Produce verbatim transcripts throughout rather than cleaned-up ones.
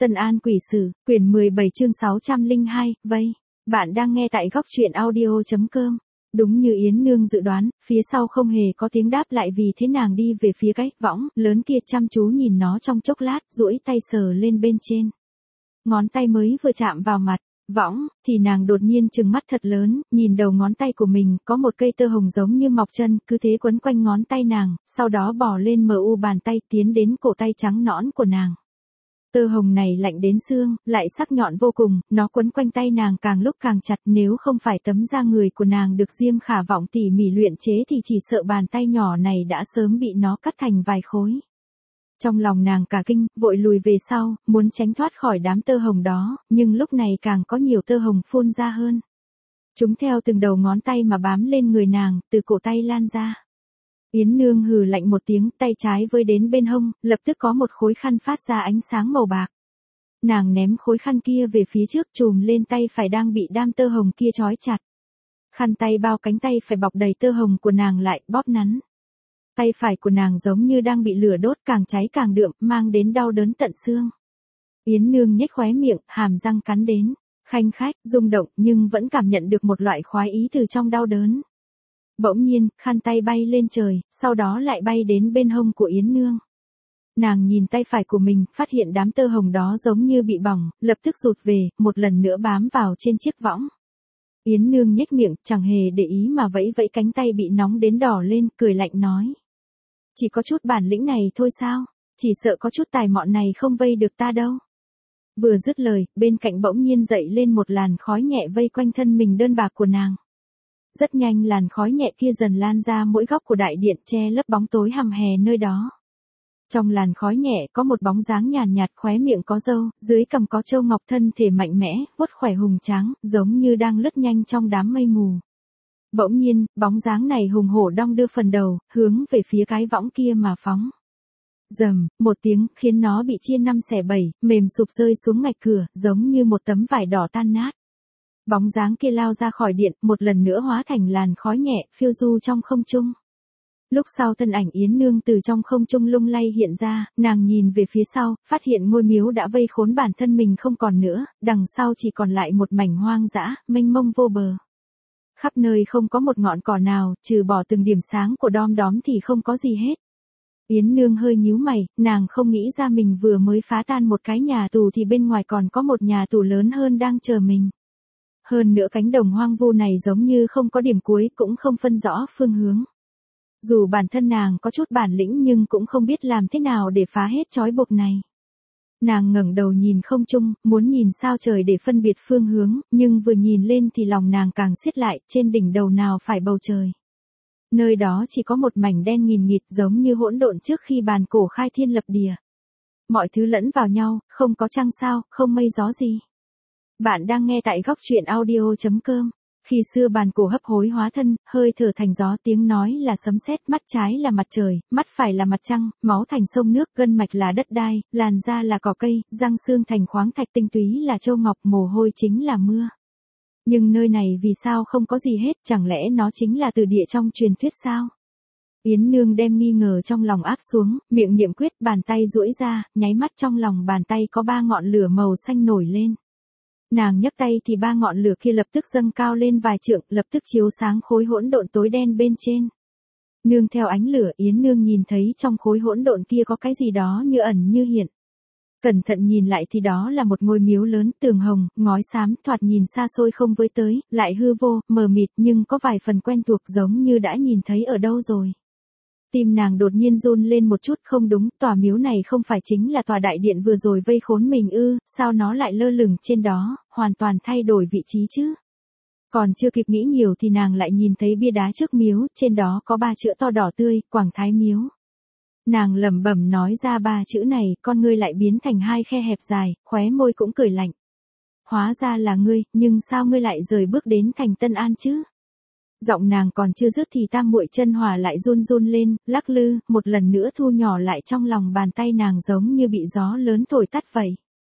Tân An Quỷ Sử, quyển mười bảy chương sáu trăm lẻ hai, vây. Bạn đang nghe tại góc truyện audio.com. Đúng như Yến Nương dự đoán, phía sau không hề có tiếng đáp lại, vì thế nàng đi về phía cái võng lớn kia, chăm chú nhìn nó trong chốc lát, duỗi tay sờ lên bên trên. Ngón tay mới vừa chạm vào mặt võng, thì nàng đột nhiên trừng mắt thật lớn, nhìn đầu ngón tay của mình, có một cây tơ hồng giống như mọc chân, cứ thế quấn quanh ngón tay nàng, sau đó bò lên mờ u bàn tay, tiến đến cổ tay trắng nõn của nàng. Tơ hồng này lạnh đến xương, lại sắc nhọn vô cùng, nó quấn quanh tay nàng càng lúc càng chặt, nếu không phải tấm da người của nàng được Diêm Khả Vọng tỉ mỉ luyện chế thì chỉ sợ bàn tay nhỏ này đã sớm bị nó cắt thành vài khối. Trong lòng nàng cả kinh, vội lùi về sau, muốn tránh thoát khỏi đám tơ hồng đó, nhưng lúc này càng có nhiều tơ hồng phun ra hơn. Chúng theo từng đầu ngón tay mà bám lên người nàng, từ cổ tay lan ra. Yến Nương hừ lạnh một tiếng, tay trái với đến bên hông, lập tức có một khối khăn phát ra ánh sáng màu bạc. Nàng ném khối khăn kia về phía trước, chùm lên tay phải đang bị đám tơ hồng kia trói chặt. Khăn tay bao cánh tay phải bọc đầy tơ hồng của nàng lại, bóp nắn. Tay phải của nàng giống như đang bị lửa đốt, càng cháy càng đượm, mang đến đau đớn tận xương. Yến Nương nhếch khóe miệng, hàm răng cắn đến, khanh khách, rung động, nhưng vẫn cảm nhận được một loại khoái ý từ trong đau đớn. Bỗng nhiên, khăn tay bay lên trời, sau đó lại bay đến bên hông của Yến Nương. Nàng nhìn tay phải của mình, phát hiện đám tơ hồng đó giống như bị bỏng, lập tức rụt về, một lần nữa bám vào trên chiếc võng. Yến Nương nhếch miệng, chẳng hề để ý mà vẫy vẫy cánh tay bị nóng đến đỏ lên, cười lạnh nói. Chỉ có chút bản lĩnh này thôi sao, chỉ sợ có chút tài mọn này không vây được ta đâu. Vừa dứt lời, bên cạnh bỗng nhiên dậy lên một làn khói nhẹ vây quanh thân mình đơn bạc của nàng. Rất nhanh làn khói nhẹ kia dần lan ra mỗi góc của đại điện, che lấp bóng tối hầm hè nơi đó. Trong làn khói nhẹ có một bóng dáng nhàn nhạt, khóe miệng có râu, dưới cằm có châu ngọc, thân thể mạnh mẽ, vuốt khỏe hùng tráng, giống như đang lướt nhanh trong đám mây mù. Bỗng nhiên, bóng dáng này hùng hổ đong đưa phần đầu, hướng về phía cái võng kia mà phóng. Rầm, một tiếng, khiến nó bị chia năm xẻ bảy, mềm sụp rơi xuống ngạch cửa, giống như một tấm vải đỏ tan nát. Bóng dáng kia lao ra khỏi điện, một lần nữa hóa thành làn khói nhẹ, phiêu du trong không trung. Lúc sau thân ảnh Yến Nương từ trong không trung lung lay hiện ra, nàng nhìn về phía sau, phát hiện ngôi miếu đã vây khốn bản thân mình không còn nữa, đằng sau chỉ còn lại một mảnh hoang dã, mênh mông vô bờ. Khắp nơi không có một ngọn cỏ nào, trừ bỏ từng điểm sáng của đom đóm thì không có gì hết. Yến Nương hơi nhíu mày, nàng không nghĩ ra mình vừa mới phá tan một cái nhà tù thì bên ngoài còn có một nhà tù lớn hơn đang chờ mình. Hơn nữa cánh đồng hoang vu này giống như không có điểm cuối, cũng không phân rõ phương hướng. Dù bản thân nàng có chút bản lĩnh nhưng cũng không biết làm thế nào để phá hết trói buộc này. Nàng ngẩng đầu nhìn không trung, muốn nhìn sao trời để phân biệt phương hướng, nhưng vừa nhìn lên thì lòng nàng càng siết lại, trên đỉnh đầu nào phải bầu trời. Nơi đó chỉ có một mảnh đen nghìn nghịt, giống như hỗn độn trước khi bàn cổ khai thiên lập địa. Mọi thứ lẫn vào nhau, không có trăng sao, không mây gió gì. Bạn đang nghe tại góc truyện audio.com. Khi xưa bàn cổ hấp hối hóa thân, hơi thở thành gió, tiếng nói là sấm sét, mắt trái là mặt trời, mắt phải là mặt trăng, máu thành sông nước, gân mạch là đất đai, làn da là cỏ cây, răng xương thành khoáng thạch, tinh túy là châu ngọc, mồ hôi chính là mưa. Nhưng nơi này vì sao không có gì hết, chẳng lẽ nó chính là từ địa trong truyền thuyết sao? Yến Nương đem nghi ngờ trong lòng áp xuống, miệng niệm quyết, bàn tay duỗi ra, nháy mắt trong lòng bàn tay có ba ngọn lửa màu xanh nổi lên. Nàng nhấc tay thì ba ngọn lửa kia lập tức dâng cao lên vài trượng, lập tức chiếu sáng khối hỗn độn tối đen bên trên. Nương theo ánh lửa, Yến Nương nhìn thấy trong khối hỗn độn kia có cái gì đó như ẩn như hiện. Cẩn thận nhìn lại thì đó là một ngôi miếu lớn, tường hồng, ngói xám, thoạt nhìn xa xôi không với tới, lại hư vô, mờ mịt, nhưng có vài phần quen thuộc, giống như đã nhìn thấy ở đâu rồi. Tim nàng đột nhiên run lên một chút, không đúng, tòa miếu này không phải chính là tòa đại điện vừa rồi vây khốn mình ư, sao nó lại lơ lửng trên đó, hoàn toàn thay đổi vị trí chứ. Còn chưa kịp nghĩ nhiều thì nàng lại nhìn thấy bia đá trước miếu, trên đó có ba chữ to đỏ tươi, Quảng Thái Miếu. Nàng lẩm bẩm nói ra ba chữ này, con ngươi lại biến thành hai khe hẹp dài, khóe môi cũng cười lạnh. Hóa ra là ngươi, nhưng sao ngươi lại rời bước đến thành Tân An chứ? Giọng nàng còn chưa dứt thì tam muội chân hỏa lại run run lên, lắc lư, một lần nữa thu nhỏ lại trong lòng bàn tay nàng, giống như bị gió lớn thổi tắt vậy.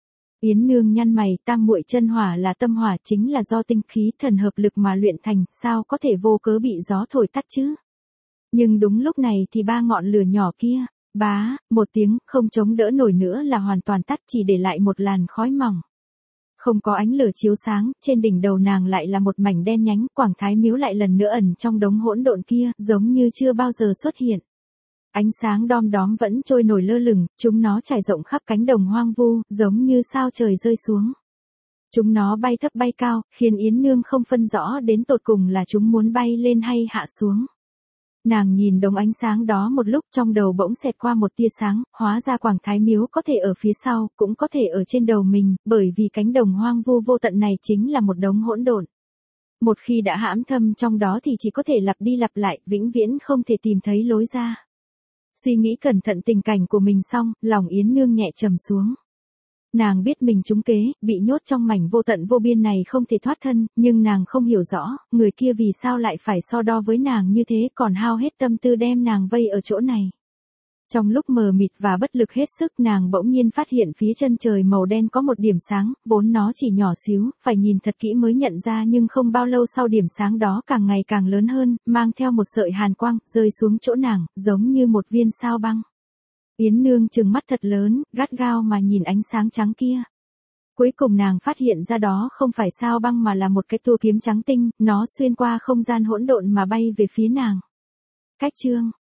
Yến Nương nhăn mày, tam muội chân hỏa là tâm hỏa, chính là do tinh khí thần hợp lực mà luyện thành, sao có thể vô cớ bị gió thổi tắt chứ? Nhưng đúng lúc này thì ba ngọn lửa nhỏ kia, Bá, một tiếng, không chống đỡ nổi nữa là hoàn toàn tắt, chỉ để lại một làn khói mỏng. Không có ánh lửa chiếu sáng, trên đỉnh đầu nàng lại là một mảnh đen nhánh, Quảng Thái Miếu lại lần nữa ẩn trong đống hỗn độn kia, giống như chưa bao giờ xuất hiện. Ánh sáng đom đóm vẫn trôi nổi lơ lửng, chúng nó trải rộng khắp cánh đồng hoang vu, giống như sao trời rơi xuống. Chúng nó bay thấp bay cao, khiến Yến Nương không phân rõ đến tột cùng là chúng muốn bay lên hay hạ xuống. Nàng nhìn đống ánh sáng đó một lúc, trong đầu bỗng xẹt qua một tia sáng, hóa ra Quảng Thái Miếu có thể ở phía sau, cũng có thể ở trên đầu mình, bởi vì cánh đồng hoang vu vô tận này chính là một đống hỗn độn. Một khi đã hãm thâm trong đó thì chỉ có thể lặp đi lặp lại, vĩnh viễn không thể tìm thấy lối ra. Suy nghĩ cẩn thận tình cảnh của mình xong, lòng Yến Nương nhẹ trầm xuống. Nàng biết mình trúng kế, bị nhốt trong mảnh vô tận vô biên này không thể thoát thân, nhưng nàng không hiểu rõ, người kia vì sao lại phải so đo với nàng như thế, còn hao hết tâm tư đem nàng vây ở chỗ này. Trong lúc mờ mịt và bất lực hết sức, nàng bỗng nhiên phát hiện phía chân trời màu đen có một điểm sáng, vốn nó chỉ nhỏ xíu, phải nhìn thật kỹ mới nhận ra, nhưng không bao lâu sau điểm sáng đó càng ngày càng lớn hơn, mang theo một sợi hàn quang, rơi xuống chỗ nàng, giống như một viên sao băng. Yến Nương trừng mắt thật lớn, gắt gao mà nhìn ánh sáng trắng kia. Cuối cùng nàng phát hiện ra đó không phải sao băng mà là một cái tua kiếm trắng tinh, nó xuyên qua không gian hỗn độn mà bay về phía nàng. Cách chương